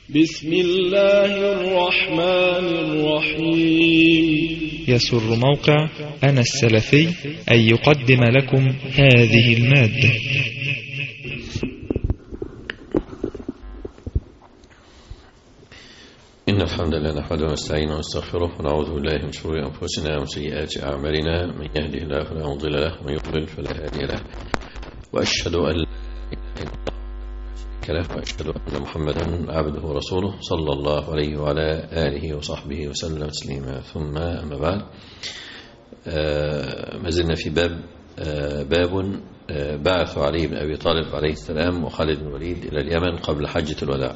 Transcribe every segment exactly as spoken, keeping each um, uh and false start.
بسم الله الرحمن الرحيم. يسر موقع أنا السلفي أن يقدم لكم هذه المادة. إن الحمد لله نحمده ونستعينه ونستغفره ونعوذ بالله من شرور أنفسنا ومن سيئات أعمالنا، من يهده الله فلا مضل له ومن يضلل فلا هادي له، وأشهد أن لا إله إلا الله وأشهد أن محمدا عبده ورسوله صلى الله عليه وعلى آله وصحبه وسلم تسليما. ثم أما بعد، آه ما زلنا في باب آه باب آه بعث علي بن أبي طالب عليه السلام وخالد بن الوليد إلى اليمن قبل حجة الوداع.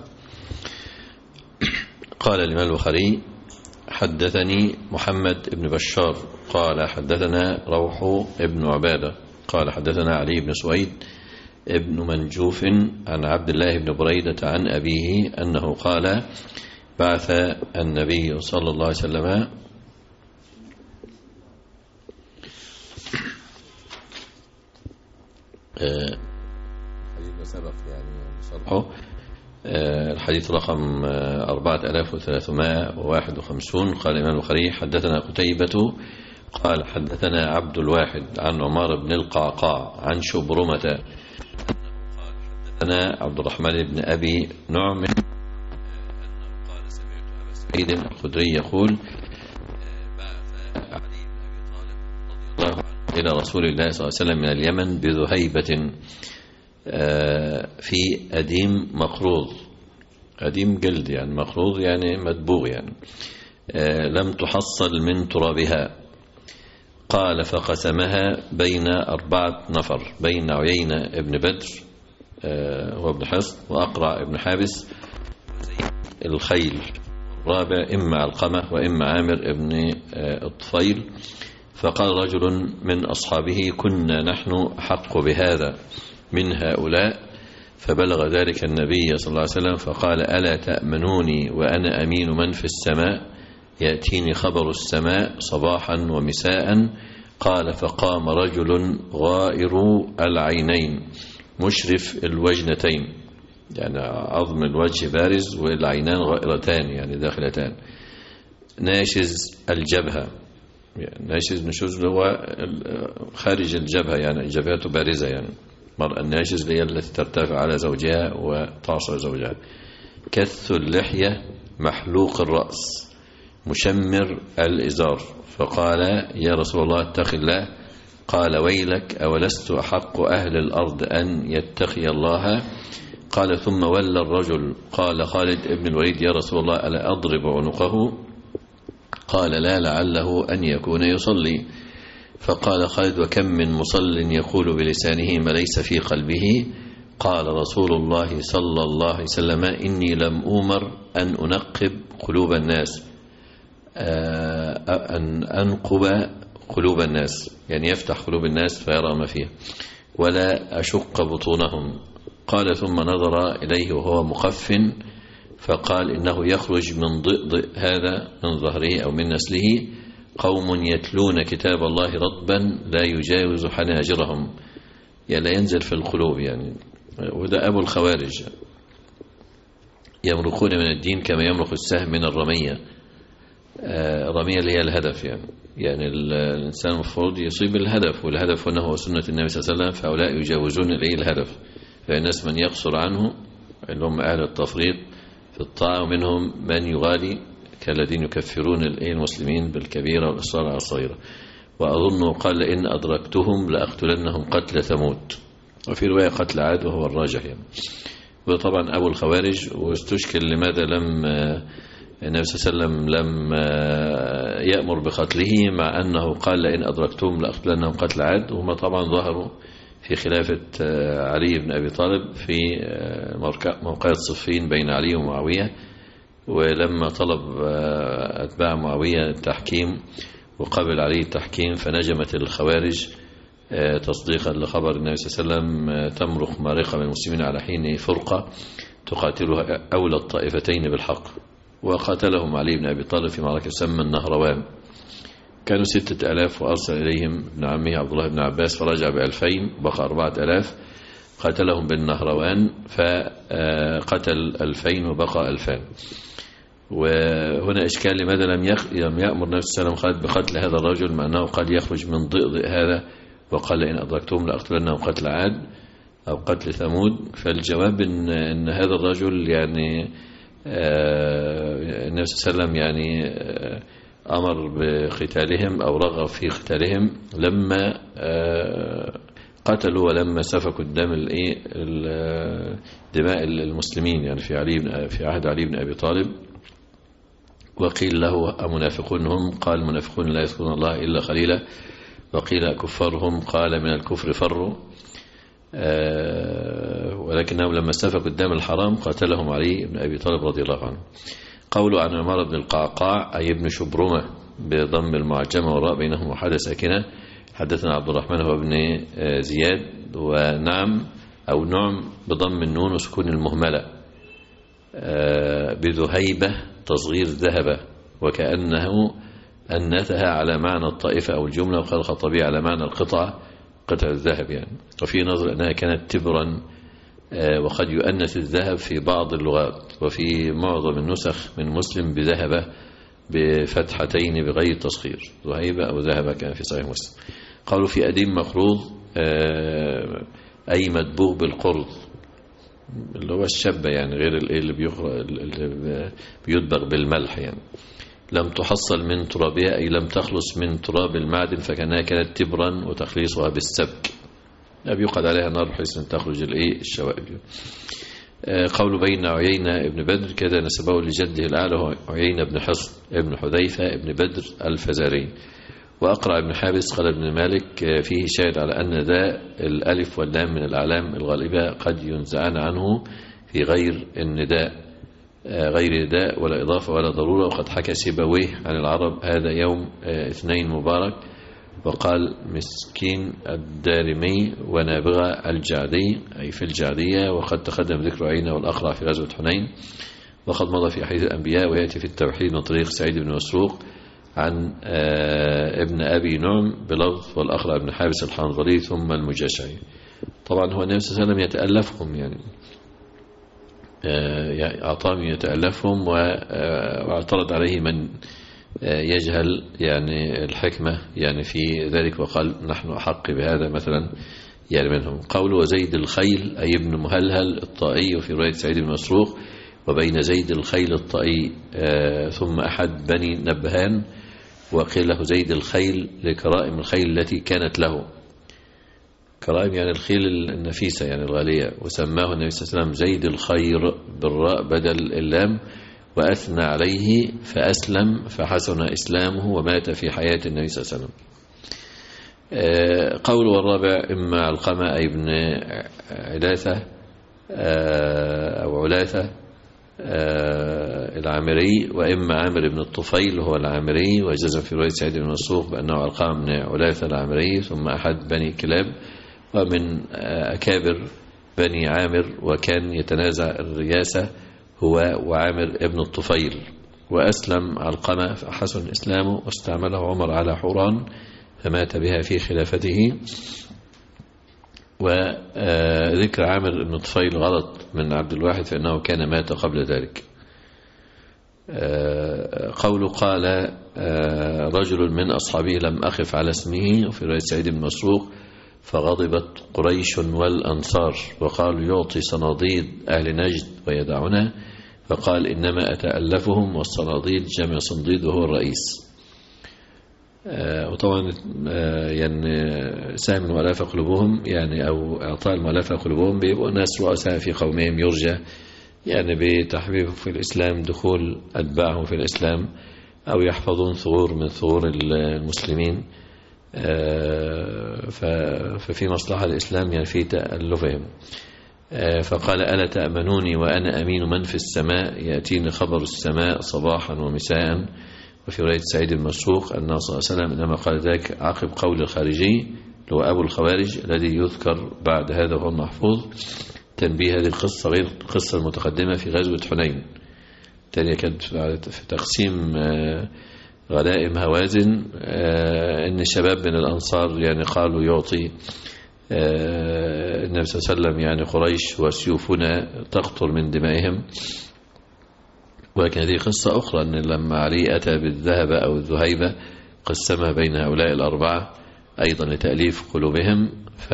قال الإمام البخاري: حدثني محمد بن بشار قال حدثنا روح بن عبادة قال حدثنا علي بن سويد ابن منجوف عن عبد الله بن بريدة عن أبيه أنه قال: بعث النبي صلى الله عليه وسلم الحديث رقم أربعة آلاف وثلاثمائة وواحد وخمسين. قال الإمام البخاري: حدثنا قتيبة قال حدثنا عبد الواحد عن عمار بن القعقاع عن شبرمة حدثنا عبد الرحمن بن أبي نعم قال سمعت أبا سعيد الخدري يقول: بعث علي بن أبي طالب رضي الله عنه إلى رسول الله صلى الله عليه وسلم من اليمن بذهيبة في أديم مقروض. أديم جلد يعني مقروض يعني مدبوغ يعني لم تحصل من ترابها. قال: فقسمها بين أربعة نفر، بين عيينة ابن بدر هو ابن حصن وأقرع ابن حابس الخيل، الرابع إما علقمة وإما عامر ابن الطفيل. فقال رجل من أصحابه: كنا نحن حق بهذا من هؤلاء. فبلغ ذلك النبي صلى الله عليه وسلم فقال: ألا تأمنوني وأنا أمين من في السماء؟ يأتيني خبر السماء صباحا ومساء. قال: فقام رجل غائر العينين مشرف الوجنتين، يعني عظم الوجه بارز والعينان غائرتان يعني داخلتان، ناشز الجبهة، يعني ناشز نشوز هو خارج الجبهة يعني جبهته بارزة، يعني المرأة الناشز هي التي ترتفع على زوجها وتعصر زوجها. كث اللحية محلوق الرأس مشمر الإزار. فقال: يا رسول الله اتق الله. قال: ويلك، أولست أحق أهل الأرض أن يتقي الله؟ قال: ثم ولى الرجل. قال خالد ابن الوليد: يا رسول الله ألا أضرب عنقه؟ قال: لا، لعله أن يكون يصلي. فقال خالد: وكم من مصل يقول بلسانه ما ليس في قلبه؟ قال رسول الله صلى الله عليه وسلم: إني لم أؤمر أن أنقب قلوب الناس، أن أنقب قلوب الناس يعني يفتح قلوب الناس فيرى ما فيها، ولا أشق بطونهم. قال: ثم نظر إليه وهو مقف فقال: إنه يخرج من ضئضئ هذا من ظهره أو من نسله قوم يتلون كتاب الله رطبا لا يجاوز حناجرهم، يعني لا ينزل في القلوب يعني. وده أبو الخوارج، يمرقون من الدين كما يمرق السهم من الرمية. الرمية اللي هي الهدف يعني يعني الإنسان المفروض يصيب الهدف، والهدف أنه سنة النبي صلى الله عليه وسلم، فهؤلاء يجاوزون إليه الهدف. فالناس من يقصر عنه اللي هم أهل التفريط في الطاعة، ومنهم من يغالي كالذين يكفرون المسلمين بالكبيرة والإصرار على الصغيرة. وأظن قال: إن أدركتهم لأقتلنهم قتل ثمود، وفي رواية قتل عاد وهو الراجح يعني. وطبعا أبو الخوارج، واستشكل لماذا لم النبي صلى الله عليه وسلم لم يأمر بقتله، مع أنه قال: لئن أدركتهم لأقتلنهم قتل عاد. وهم طبعا ظهروا في خلافة علي بن أبي طالب في موقعة صفين بين علي ومعاوية، ولما طلب أتباع معاوية التحكيم وقبل عليه التحكيم فنجمت الخوارج تصديقا لخبر النبي صلى الله عليه وسلم: تمرق مارقة من المسلمين على حين فرقة تقاتلها أولى الطائفتين بالحق. وقاتلهم علي بن أبي طالب في معركة سمى النهروان. كانوا ستة ألاف وأرسل إليهم ابن عمه عبد الله بن عباس فرجع بألفين، بقى أربعة ألاف. قاتلهم بالنهروان فقتل ألفين وبقى ألفان. وهنا إشكال لماذا لم لم يأمر النبي صلى الله عليه وسلم بقتل هذا الرجل مع أنه قد يخرج من ضئضئ هذا وقال إن أدركتهم لأقتلنهم قتل عاد أو قتل ثمود. فالجواب إن, إن هذا الرجل يعني النبي صلى الله عليه وسلم يعني أمر بقتالهم أو رغب في قتالهم لما قتلوا ولما سفكوا الدم دماء المسلمين يعني في علي في عهد علي بن أبي طالب. وقيل له أمنافقون هم؟ قال المنافقون لا يذكرون الله إلا قليلا. وقيل كفارهم؟ قال من الكفر فروا. ولكنهم لما سفكوا الدم الحرام قتلهم علي بن أبي طالب رضي الله عنه. قوله عن عمر بن القعقاع أي ابن شبرمة بضم المعجمة والراء بينهم وحدة ساكنة. حدثنا عبد الرحمن هو ابن زياد ونعم أو نعم بضم النون وسكون المهملة بذهيبة تصغير ذهبة وكأنه أنتها على معنى الطائفة أو الجملة وقال الخطابي على معنى القطعة قطع الذهب يعني. وفي نظر أنها كانت تبرا وقد يؤنث الذهب في بعض اللغات وفي معظم النسخ من مسلم بذهبة بفتحتين بغير تصغير ذهيبة أو ذهبة كان في صحيح مسلم. قالوا في أديم مخروض أي مدبوغ بالقرض اللي هو الشبة يعني غير اللي بيدبغ بالملح يعني. لم تحصل من ترابها أي لم تخلص من تراب المعدن فكانها كانت تبرا وتخليصها بالسبك بيقعد عليها نار بحيث أن تخرج الشوائب. قول بين عيينة ابن بدر كذا نسبه لجده الأعلى عيينة بن حصن ابن حذيفة ابن بدر الفزاري. وأقرأ ابن حابس قال ابن مالك فيه شاهد على أن ذا الألف واللام من الأعلام الغالبة قد ينزعان عنه في غير النداء غير نداء ولا إضافة ولا ضرورة. وقد حكى سيبويه عن العرب هذا يوم اثنين مبارك. وقال مسكين الدارمي ونابغة الجعدي أي في الجعدية. وقد تقدم ذكر عينة والأقرع في غزوة حنين. وقد مضى في حديث الأنبياء ويأتي في التوحيد من طريق سعيد بن مسروق عن ابن أبي نعم بلفظ والأقرع ابن حابس الحنظلي ثم المجاشعي. طبعا هو النبي صلى الله عليه وسلم يتألفهم يعني أعطاهم يتألفهم واعترض عليه من يجهل يعني الحكمة يعني في ذلك وقال نحن أحق بهذا مثلا يعني منهم. قول وزيد الخيل أي ابن مهلهل الطائي وفي رواية سعيد بن مسروق وبين زيد الخيل الطائي ثم أحد بني نبهان وقيل له زيد الخيل لكرائم الخيل التي كانت له. كرائم يعني الخيل النفيسة يعني الغالية. وسماه النبي صلى الله عليه وسلم زيد الخير بالراء بدل اللام وأثنى عليه فأسلم فحسن إسلامه ومات في حياة النبي صلى الله عليه وسلم. قول والرابع إما علقمة أي ابن علاثة أو علاثة العامري وإما عامر بن الطفيل هو العامري. وجزم في رواية سعيد بن مسروق بأنه علقمة بن علاثة العامري ثم أحد بني كلاب ومن أكابر بني عامر وكان يتنازع الرياسة هو وعامر ابن الطفيل. وأسلم علقمة فحسن إسلامه واستعمله عمر على حوران فمات بها في خلافته. وذكر عامر بن الطفيل غلط من عبد الواحد فإنه كان مات قبل ذلك. قوله قال رجل من أصحابه لم أخف على اسمه وفي رواية سعيد بن مسروق فغضبت قريش والأنصار وقالوا يعطي صناديد أهل نجد ويدعنا فقال إنما أتألفهم والصناديد جمع صنديد وهو الرئيس. وطبعا يعني سهم المؤلفة قلوبهم يعني أو إعطاء المؤلفة قلوبهم بيبقوا ناس رؤساء في قومهم يرجى يعني بتحبيبهم في الإسلام دخول أتباعهم في الإسلام أو يحفظون ثغور من ثغور المسلمين ففي مصلحة الإسلام يعني في تألفهم. فقال ألا تأمنوني وأنا أمين من في السماء يأتيني خبر السماء صباحا ومساء. وفي رواية سعيد المسروق أن صلى الله عليه وسلم إنما قال ذلك عقب قول الخارجي هو أبو الخوارج الذي يذكر بعد هذا وهو المحفوظ. تنبيه هذه القصة غير القصة المتقدمة في غزوة حنين تانية كانت في تقسيم غنائم هوازن إن الشباب من الأنصار يعني قالوا يعطي النبي صلى الله عليه وسلم يعني قريش وسيوفنا تقطر من دمائهم. ولكن هذه قصة أخرى، أن لما علي أتى بالذهب أو الذهيبة قسمها بين هؤلاء الأربعة أيضا لتأليف قلوبهم، ف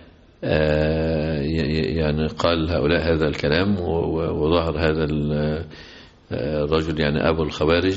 يعني قال هؤلاء هذا الكلام، وظهر هذا الرجل يعني أبو الخوارج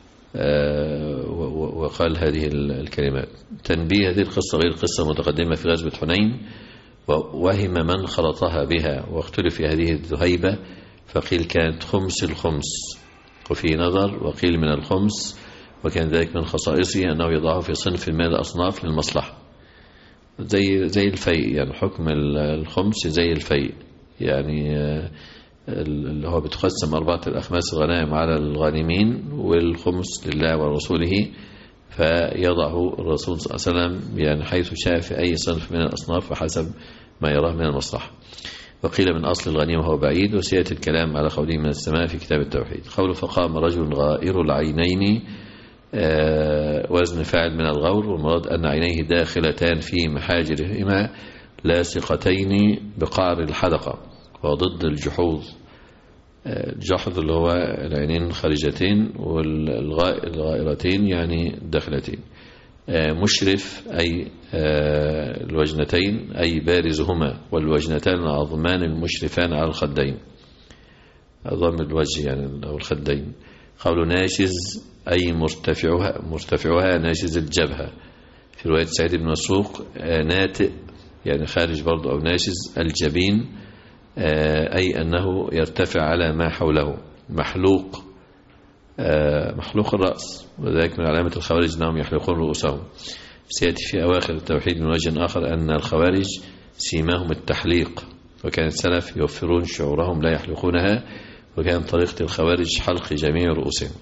وقال هذه الكلمات. تنبيه: هذه القصة غير قصة متقدمة في غزوة حنين، ووهم من خلطها بها، واختلف في هذه الذهيبة، فقيل كانت خمس الخمس، وفي نظر وقيل من الخمس، وكان ذلك من خصائصه أنه يضعه في صنف من الأصناف للمصلحة، زي زي الفيء، يعني حكم الخمس زي الفيء، يعني اللي هو بتقسم أربعة الأخماس الغنائم على الغانمين، والخمس لله ورسوله، فيضعه الرسول صلى الله عليه وسلم يعني حيث شاء في أي صنف من الأصناف وحسب ما يراه من المصلحة. وقيل من أصل الغنيمة وهو بعيد، وسيأتي الكلام على قوله من السماء في كتاب التوحيد. قوله: فقام رجل غائر العينين، وزن فاعل من الغور، والمراد أن عينيه داخلتان في محاجرهما لاصقتين بقعر الحدقة، وضد الجحوظ. الجحظ اللي هو العينين خارجتين، والغائرتين يعني داخلتين. مشرف أي الوجنتين أي بارزهما، والوجنتان العظمان المشرفان على الخدين، عظام الوجه يعني أو الخدين. قول ناشز أي مرتفعها مرتفعها ناشز الجبهة. في رواية سعيد بن مسروق ناتئ يعني خارج برضو، أو ناشز الجبين أي أنه يرتفع على ما حوله. محلوق محلوق الرأس، وذلك من علامة الخوارج أنهم يحلقون رؤوسهم. سيأتي في أواخر التوحيد من وجه آخر أن الخوارج سيماهم التحليق، وكان السلف يوفرون شعورهم لا يحلقونها، وكان طريقة الخوارج حلق جميع رؤوسهم.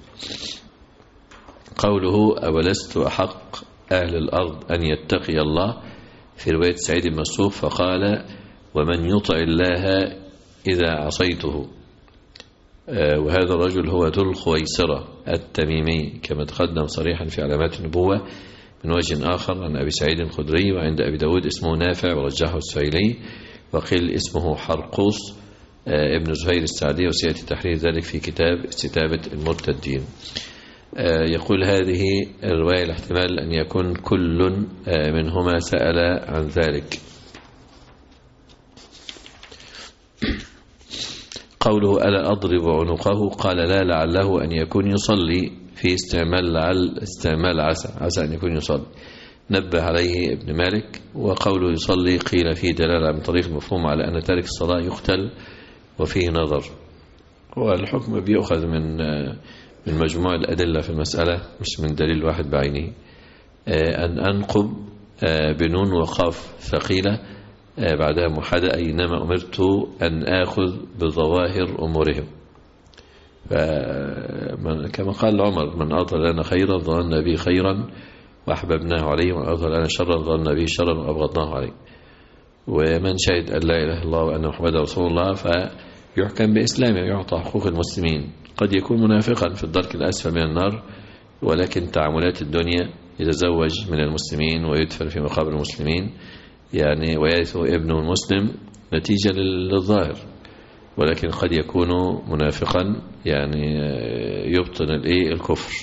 قوله: أولست أحق أهل الأرض أن يتقي الله، في رواية سعيد بن مسروق فقال: ومن يطع الله إذا عصيته. وهذا الرجل هو ذو الخويصرة التميمي، كما تقدم صريحا في علامات النبوة من وجه آخر عن أبي سعيد الخدري، وعند أبي داود اسمه نافع ورجحه السفيلي، وقيل اسمه حرقوس ابن زهير السعدي، وسيأتي تحرير ذلك في كتاب استتابة المرتدين. يقول: هذه الرواية الاحتمال أن يكون كل منهما سأل عن ذلك. قوله: ألا أضرب عنقه، قال: لا، لعله أن يكون يصلي، في استعمال لعل استعمال عسى، عسى أن يكون يصلي، نبه عليه ابن مالك. وقوله يصلي قيل فيه دلالة من طريق المفهوم على أن تارك الصلاة يقتل، وفيه نظر. والحكم بيأخذ من من مجموع الأدلة في المسألة، مش من دليل واحد بعينه. أن أنقب بنون وقاف ثقيلة بعدها محدة، أي إنما أمرت أن آخذ بظواهر أمورهم. كما قال عمر: من أظهر لنا خيرا ظننا به خيرا وأحببناه عليه، ومن أظهر لنا شرا ظننا به شرا وأبغضناه عليه. ومن شهد أن لا إله إلا الله وأن محمدا رسول الله فيحكم بإسلامه ويعطى حقوق المسلمين. قد يكون منافقا في الدرك الأسفل من النار، ولكن تعاملات الدنيا يتزوج من المسلمين ويدفن في مقابر المسلمين، يعني ويرث ابنه المسلم نتيجة للظاهر، ولكن قد يكون منافقا يعني يبطن الايه الكفر.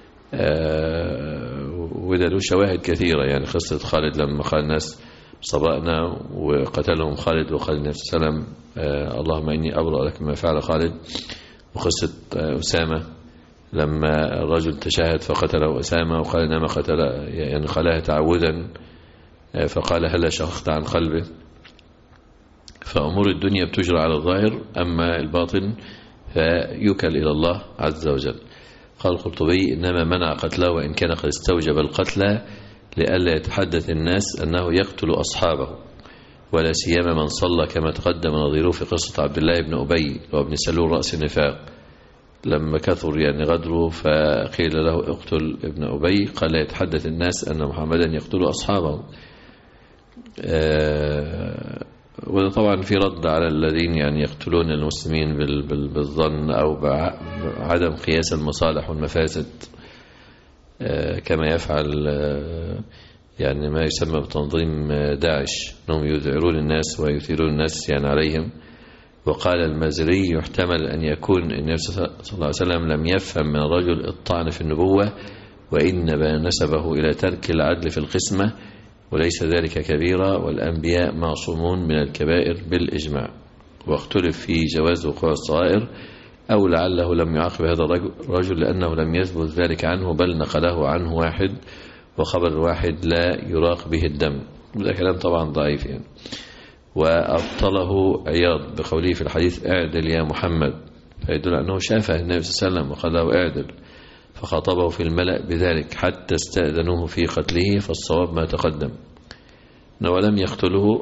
وده له شواهد كثيرة، يعني قصة خالد لما قال الناس صبأنا وقتلهم خالد، وقال النبي صلى الله عليه وسلم: اللهم إني أبرأ لك ما فعل خالد. وقصة أسامة لما الرجل تشاهد فقتله أسامة، وقال إنما قتل يعني قالها تعودا، فقال: هلا شققت عن قلبه. فأمور الدنيا بتجرى على الظاهر، أما الباطن فيكل إلى الله عز وجل. قال القرطبي: إنما منع قتله وإن كان قد استوجب القتل لئلا يتحدث الناس أنه يقتل أصحابه، ولا سيما من صلى، كما تقدم نظيره في قصة عبد الله بن أبي وابن سلول رأس النفاق، لما كثر يعني غدره فقيل له: اقتل ابن أبي، قال: لا يتحدث الناس أن محمدا يقتل أصحابه. آه وده طبعا في رد على الذين يعني يقتلون المسلمين بالظن أو بعدم قياس المصالح والمفاسد، كما يفعل يعني ما يسمى بتنظيم داعش، أنهم يذعرون الناس ويثيرون الناس يعني عليهم. وقال المازري يحتمل أن يكون النبي صلى الله عليه وسلم لم يفهم من الرجل الطعن في النبوة، وإنما نسبه إلى ترك العدل في القسمة، وليس ذلك كبيرة، والأنبياء معصومون من الكبائر بالإجماع. واختلف في جواز وقوع الصغائر، أو لعله لم يعاقب هذا الرجل لأنه لم يثبت ذلك عنه، بل نقله عنه واحد، وخبر الواحد لا يراق به الدم. وده كلام طبعا ضعيف يعني. وأبطله عياض بقوله في الحديث اعدل يا محمد، فيدل أنه شافه النبي صلى الله عليه وسلم وقال له اعدل، فخاطبه في الملأ بذلك حتى استأذنوه في قتله، فالصواب ما تقدم أنه لم يقتله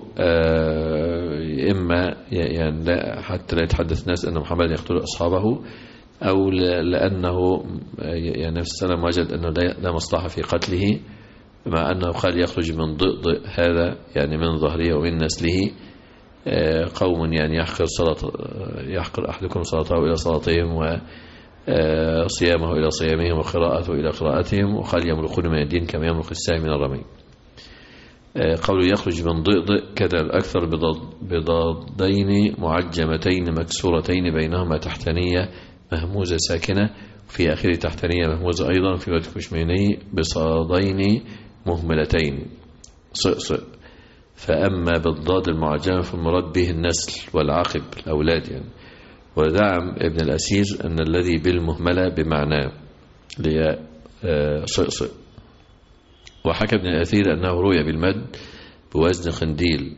إما يعني لا حتى لا يتحدث الناس أن محمد يقتل أصحابه، أو لأنه يعني النبي صلى الله عليه وسلم وجد أنه لا مصلحة في قتله، مع أنه قال يخرج من ضئضئ هذا يعني من ظهره ومن نسله قوم يعني يحقر صلاة يحقر أحدكم صلاته إلى صلاتهم وصيامه إلى صيامهم وقراءته إلى قراءتهم، وقال يمرقون من الدين كما يمرق السهم من الرمي. قوله يخرج من ضئضئ كذا الأكثر بضادين معجمتين مكسورتين بينهما تحتانية مهموزة ساكنة، في آخر تحتانية مهموزة أيضا، في وجه كشميني بصادين مهملتين صئصئ. فأما بالضاد المعجمة فالمراد به النسل والعقب الأولاد يعني. ودعم ابن الأسير أن الذي بالمهملة بمعناه لي صئصئ. وحكى ابن الأثير أنه روي بالمد بوزن خنديل.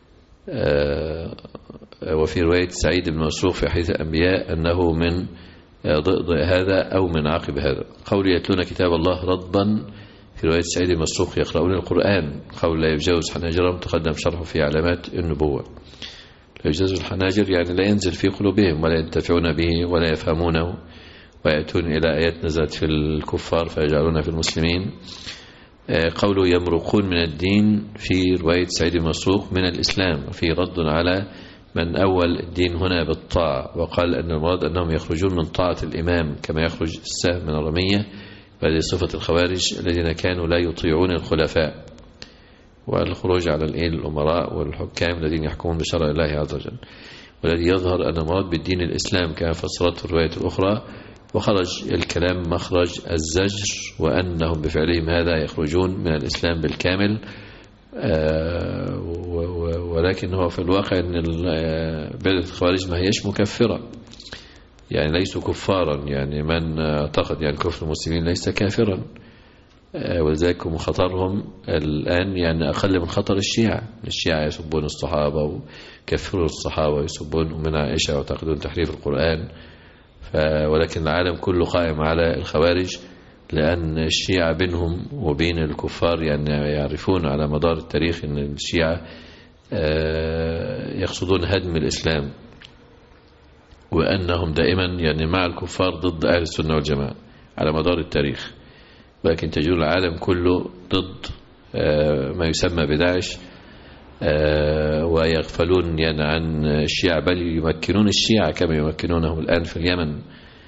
وفي رواية سعيد بن مسروق في حديث الأنبياء أنه من ضئضئ هذا أو من عقب هذا. قول يتلون كتاب الله رضبا في رواية سعيد بن مسروق يقرؤون القرآن. قول لا يجاوز حناجرهم تقدم شرحه في علامات النبوة. لا يجاوز الحناجر يعني لا ينزل في قلوبهم ولا ينتفعون به ولا يفهمونه، ويأتون إلى آيات نزلت في الكفار فيجعلون في المسلمين. قوله يمرقون من الدين في رواية سعيد بن مسروق من الإسلام، وفي رد على من أول الدين هنا بالطاعة، وقال أن المراد أنهم يخرجون من طاعة الإمام كما يخرج السهم من الرمية، وهذه صفة الخوارج الذين كانوا لا يطيعون الخلفاء، والخروج على الأمراء والحكام الذين يحكمون بشرع الله عز وجل. والذي يظهر أن المراد بالدين الإسلام كما فسرته الرواية الأخرى، وخرج الكلام مخرج الزجر، وأنهم بفعلهم هذا يخرجون من الإسلام بالكامل. ولكن هو في الواقع أن بدعة الخوارج ما هيش مكفرة، يعني ليسوا كفارا، يعني من اعتقد يعني كفر المسلمين ليس كافرا، ولذلك هم خطرهم الآن يعني أقل من خطر الشيعة. الشيعة يسبون الصحابة ويكفرون الصحابة ويسبون من عائشة ويعتقدون تحريف القرآن، ولكن العالم كله قائم على الخوارج، لأن الشيعة بينهم وبين الكفار يعني يعرفون على مدار التاريخ أن الشيعة يقصدون هدم الإسلام، وأنهم دائما يعني مع الكفار ضد أهل السنة والجماعة على مدار التاريخ. ولكن تجول العالم كله ضد ما يسمى بداعش، ويغفلون يعني عن الشيعة، بل يمكنون الشيعة كما يمكنونهم الآن في اليمن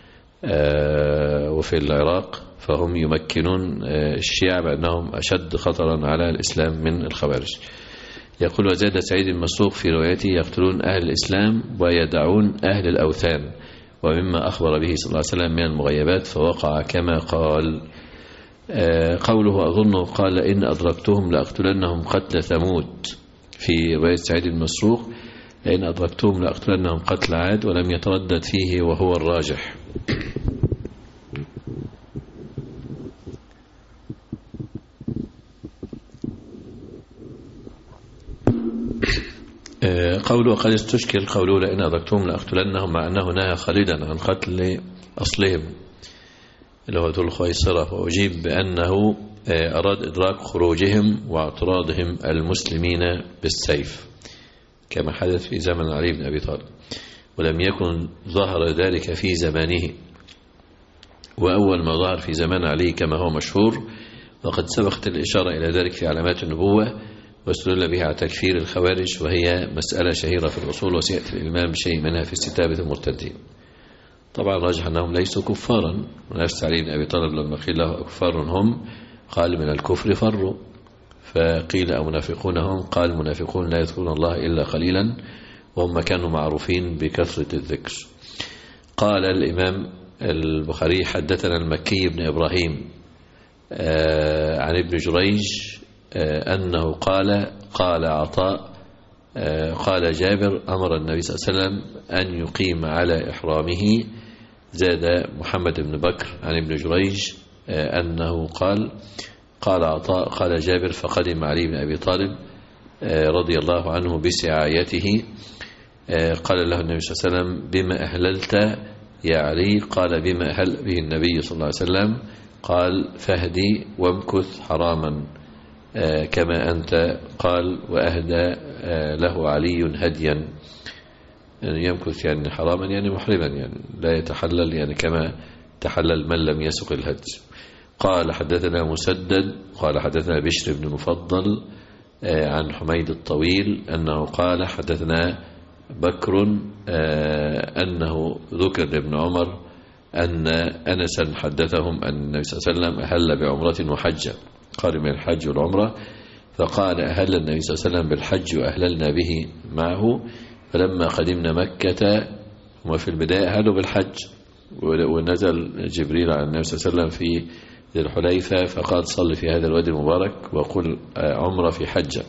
وفي العراق، فهم يمكنون الشيعة بأنهم أشد خطرا على الإسلام من الخوارج. يقول وزاد سعيد المسروق في روايته يقتلون أهل الإسلام ويدعون أهل الأوثان، ومما أخبر به صلى الله عليه وسلم من المغيبات فوقع كما قال. قوله أظنه قال إن أدركتهم لأقتلنهم قتل ثمود في رواية سعيد المسروق، إن أدركتهم لأقتلنهم قتل عاد، ولم يتردد فيه وهو الراجح. قوله قد استشكل قوله لئن أدركتهم لأقتلنهم، مع أنه نهى خالدا عن قتل أصلهم اللي هو ذو الخويصرة، وأجيب بأنه أراد إدراك خروجهم واعتراضهم المسلمين بالسيف كما حدث في زمن علي بن أبي طالب، ولم يكن ظهر ذلك في زمانه، وأول ما ظهر في زمان علي كما هو مشهور، وقد سبقت الإشارة إلى ذلك في علامات النبوة، واستدل بها على تكفير الخوارج، وهي مسألة شهيرة في الأصول، وسيأتي الإمام بشيء منها في استتابة المرتدين. طبعا راجح أنهم ليسوا كفارا، ونفس علي بن أبي طالب لما قيل له كفار هم قال من الكفر فروا، فقيل أمنافقون هم؟ قال المنافقون لا يذكرون الله إلا قليلا وهم كانوا معروفين بكثرة الذكر. قال الإمام البخاري حدثنا المكي بن إبراهيم عن ابن جريج أنه قال قال عطاء قال جابر أمر النبي صلى الله عليه وسلم أن يقيم على إحرامه. زاد محمد بن بكر عن ابن جريج أنه قال قال عطاء قال جابر فقدم علي بن أبي طالب رضي الله عنه بسعايته قال له النبي صلى الله عليه وسلم بما أهللت يا علي؟ قال بما أهل به النبي صلى الله عليه وسلم. قال فاهدي وامكث حراما كما أنت. قال وأهدى له علي هديا، يعني يمكث يعني حراما يعني محرما، يعني لا يتحلل يعني كما تحلل من لم يسق الهدي. قال حدثنا مسدد قال حدثنا بشر بن المفضل عن حميد الطويل أنه قال حدثنا بكر أنه ذكر لابن عمر أن أنسا حدثهم أن النبي صلى الله عليه وسلم أهل بعمرة وحجة، قارن بين الحج والعمرة، فقال أهل النبي صلى الله عليه وسلم بالحج وأهللنا به معه. فلما قدمنا مكة وفي البداية أهلوا بالحج، ونزل جبريل على النبي صلى الله عليه وسلم في ذي الحليفة فقال صل في هذا الوادي المبارك وقل عمرة في حجة،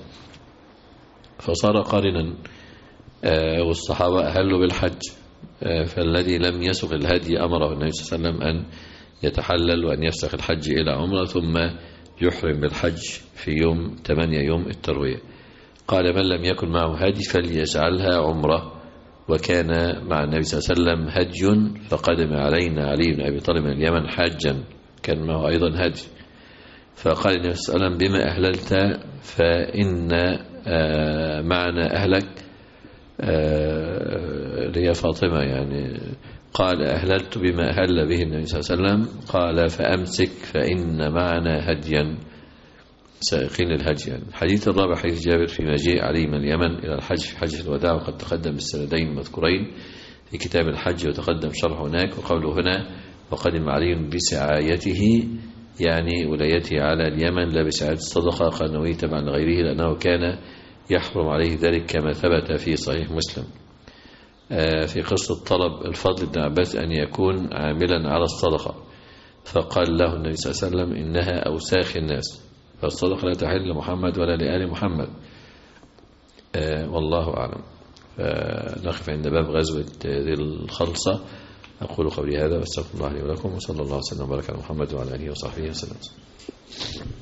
فصار قارنا والصحابة أهلوا بالحج. فالذي لم يسق الهدي أمره النبي صلى الله عليه وسلم أن يتحلل وأن يفسخ الحج إلى عمرة ثم يحرم بالحج في يوم ثمانية يوم التروية. قال من لم يكن معه هدي فليجعلها عمرة. وكان مع النبي صلى الله عليه وسلم هدي فقدم علينا علي بن أبي طالب من اليمن حاجا كان معه أيضا هدي، فقال النبي صلى الله عليه وسلم بما أهللت؟ فإن معنا أهلك لي فاطمة يعني. قال أهللت بما أهل به النبي صلى الله عليه وسلم. قال فأمسك فإن معنا هديا سائقين الهدي. يعني الحديث الرابع حديث جابر في مجيء علي من اليمن إلى الحج في حجة الوداع، وقد تقدم بالسندين المذكورين في كتاب الحج وتقدم شرح هناك. وقوله هنا وقدم علي بسعايته يعني ولايته على اليمن لا بسعاية الصدقة، قال نووي تبعا لغيره لأنه كان يحرم عليه ذلك كما ثبت في صحيح مسلم في قصة طلب الفضل بن عباس أن يكون عاملا على الصدقة، فقال له النبي صلى الله عليه وسلم إنها أوساخ الناس، فالصدقة لا تحل لمحمد ولا لآل محمد. والله أعلم. فنقف عند باب غزوة ذي الخلصة. أقول قولي هذا واستغفر الله لي ولكم، وصلى الله وسلم وبارك على محمد وعلى آله وصحبه وسلم.